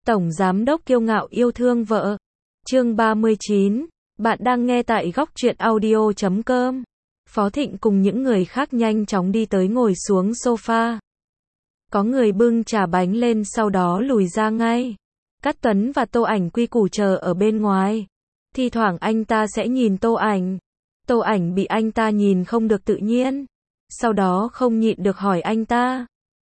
Tổng giám đốc kiêu ngạo yêu thương vợ. Chương 39. Bạn đang nghe tại góc truyện audio.com. Phó Thịnh cùng những người khác nhanh chóng đi tới ngồi xuống sofa. Có người bưng trà bánh lên sau đó lùi ra ngay. Cát Tuấn và Tô Ảnh quy củ chờ ở bên ngoài. Thi thoảng anh ta sẽ nhìn Tô Ảnh. Tô Ảnh bị anh ta nhìn không được tự nhiên. Sau đó không nhịn được hỏi anh ta.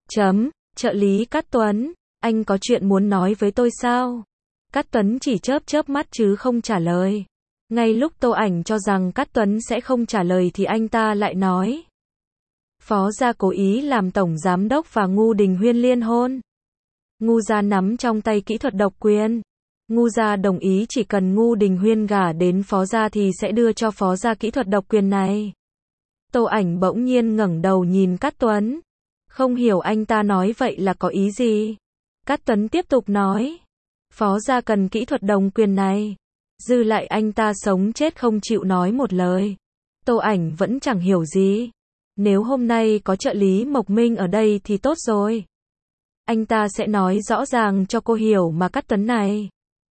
Trợ lý Cát Tuấn, anh có chuyện muốn nói với tôi sao? Cát Tuấn chỉ chớp chớp mắt chứ không trả lời. Ngay lúc Tô Ảnh cho rằng Cát Tuấn sẽ không trả lời thì anh ta lại nói. Phó gia cố ý làm tổng giám đốc và Ngô Đình Huyên liên hôn. Ngô gia nắm trong tay kỹ thuật độc quyền. Ngô gia đồng ý chỉ cần Ngô Đình Huyên gả đến Phó gia thì sẽ đưa cho Phó gia kỹ thuật độc quyền này. Tô Ảnh bỗng nhiên ngẩng đầu nhìn Cát Tuấn. Không hiểu anh ta nói vậy là có ý gì. Cát Tuấn tiếp tục nói. Phó gia cần kỹ thuật độc quyền này. Dư lại anh ta sống chết không chịu nói một lời. Tô Ảnh vẫn chẳng hiểu gì. Nếu hôm nay có trợ lý Mộc Minh ở đây thì tốt rồi. Anh ta sẽ nói rõ ràng cho cô hiểu mà Cát Tuấn này.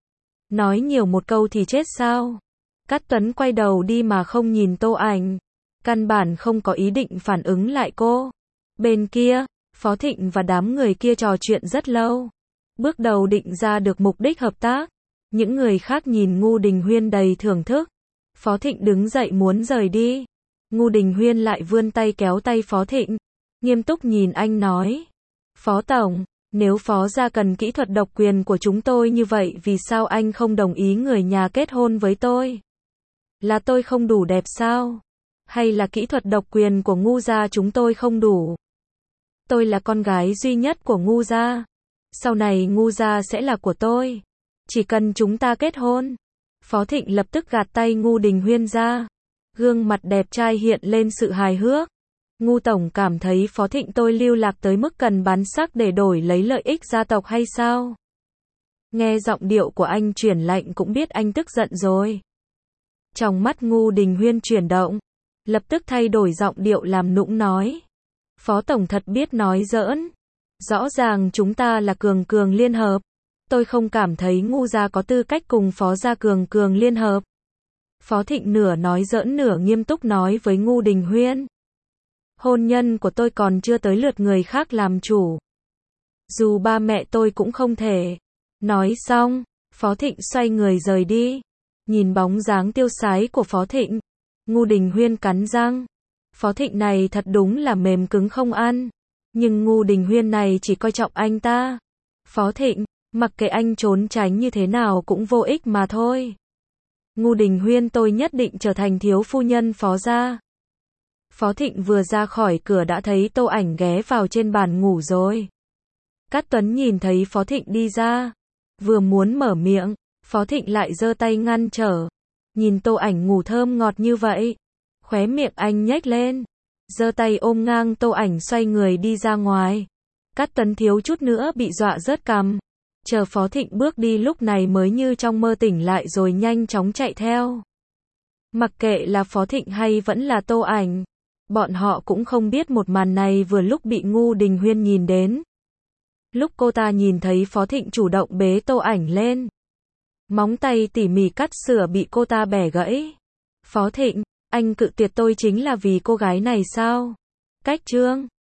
Nói nhiều một câu thì chết sao? Cát Tuấn quay đầu đi mà không nhìn Tô Ảnh. Căn bản không có ý định phản ứng lại cô. Bên kia, Phó Thịnh và đám người kia trò chuyện rất lâu. Bước đầu định ra được mục đích hợp tác. Những người khác nhìn Ngô Đình Huyên đầy thưởng thức. Phó Thịnh đứng dậy muốn rời đi. Ngô Đình Huyên lại vươn tay kéo tay Phó Thịnh. Nghiêm túc nhìn anh nói. Phó Tổng, nếu Phó gia cần kỹ thuật độc quyền của chúng tôi như vậy vì sao anh không đồng ý người nhà kết hôn với tôi? Là tôi không đủ đẹp sao? Hay là kỹ thuật độc quyền của Ngô gia chúng tôi không đủ? Tôi là con gái duy nhất của Ngô gia. Sau này Ngô gia sẽ là của tôi. Chỉ cần chúng ta kết hôn. Phó Thịnh lập tức gạt tay Ngô Đình Huyên ra. Gương mặt đẹp trai hiện lên sự hài hước. Ngô Tổng cảm thấy Phó Thịnh tôi lưu lạc tới mức cần bán xác để đổi lấy lợi ích gia tộc hay sao? Nghe giọng điệu của anh chuyển lạnh cũng biết anh tức giận rồi. Trong mắt Ngô Đình Huyên chuyển động. Lập tức thay đổi giọng điệu làm nũng nói. Phó Tổng thật biết nói giỡn. Rõ ràng chúng ta là cường cường liên hợp. Tôi không cảm thấy Ngô gia có tư cách cùng Phó gia cường cường liên hợp. Phó Thịnh nửa nói giỡn nửa nghiêm túc nói với Ngô Đình Huyên. Hôn nhân của tôi còn chưa tới lượt người khác làm chủ. Dù ba mẹ tôi cũng không thể. Nói xong, Phó Thịnh xoay người rời đi. Nhìn bóng dáng tiêu sái của Phó Thịnh, Ngô Đình Huyên cắn răng. Phó Thịnh này thật đúng là mềm cứng không ăn. Nhưng Ngô Đình Huyên này chỉ coi trọng anh ta. Phó Thịnh, mặc kệ anh trốn tránh như thế nào cũng vô ích mà thôi. Ngô Đình Huyên tôi nhất định trở thành thiếu phu nhân Phó gia. Phó Thịnh vừa ra khỏi cửa đã thấy Tô Ảnh ghé vào trên bàn ngủ rồi. Cát Tuấn nhìn thấy Phó Thịnh đi ra. Vừa muốn mở miệng, Phó Thịnh lại giơ tay ngăn trở. Nhìn Tô Ảnh ngủ thơm ngọt như vậy. Khóe miệng anh nhếch lên. Giơ tay ôm ngang Tô Ảnh xoay người đi ra ngoài. Cát Tuấn thiếu chút nữa bị dọa rớt cằm. Chờ Phó Thịnh bước đi lúc này mới như trong mơ tỉnh lại rồi nhanh chóng chạy theo. Mặc kệ là Phó Thịnh hay vẫn là Tô Ảnh. Bọn họ cũng không biết một màn này vừa lúc bị Ngô Đình Huyên nhìn đến. Lúc cô ta nhìn thấy Phó Thịnh chủ động bế Tô Ảnh lên. Móng tay tỉ mỉ cắt sửa bị cô ta bẻ gãy. Phó Thịnh, anh cự tuyệt tôi chính là vì cô gái này sao? Cách chương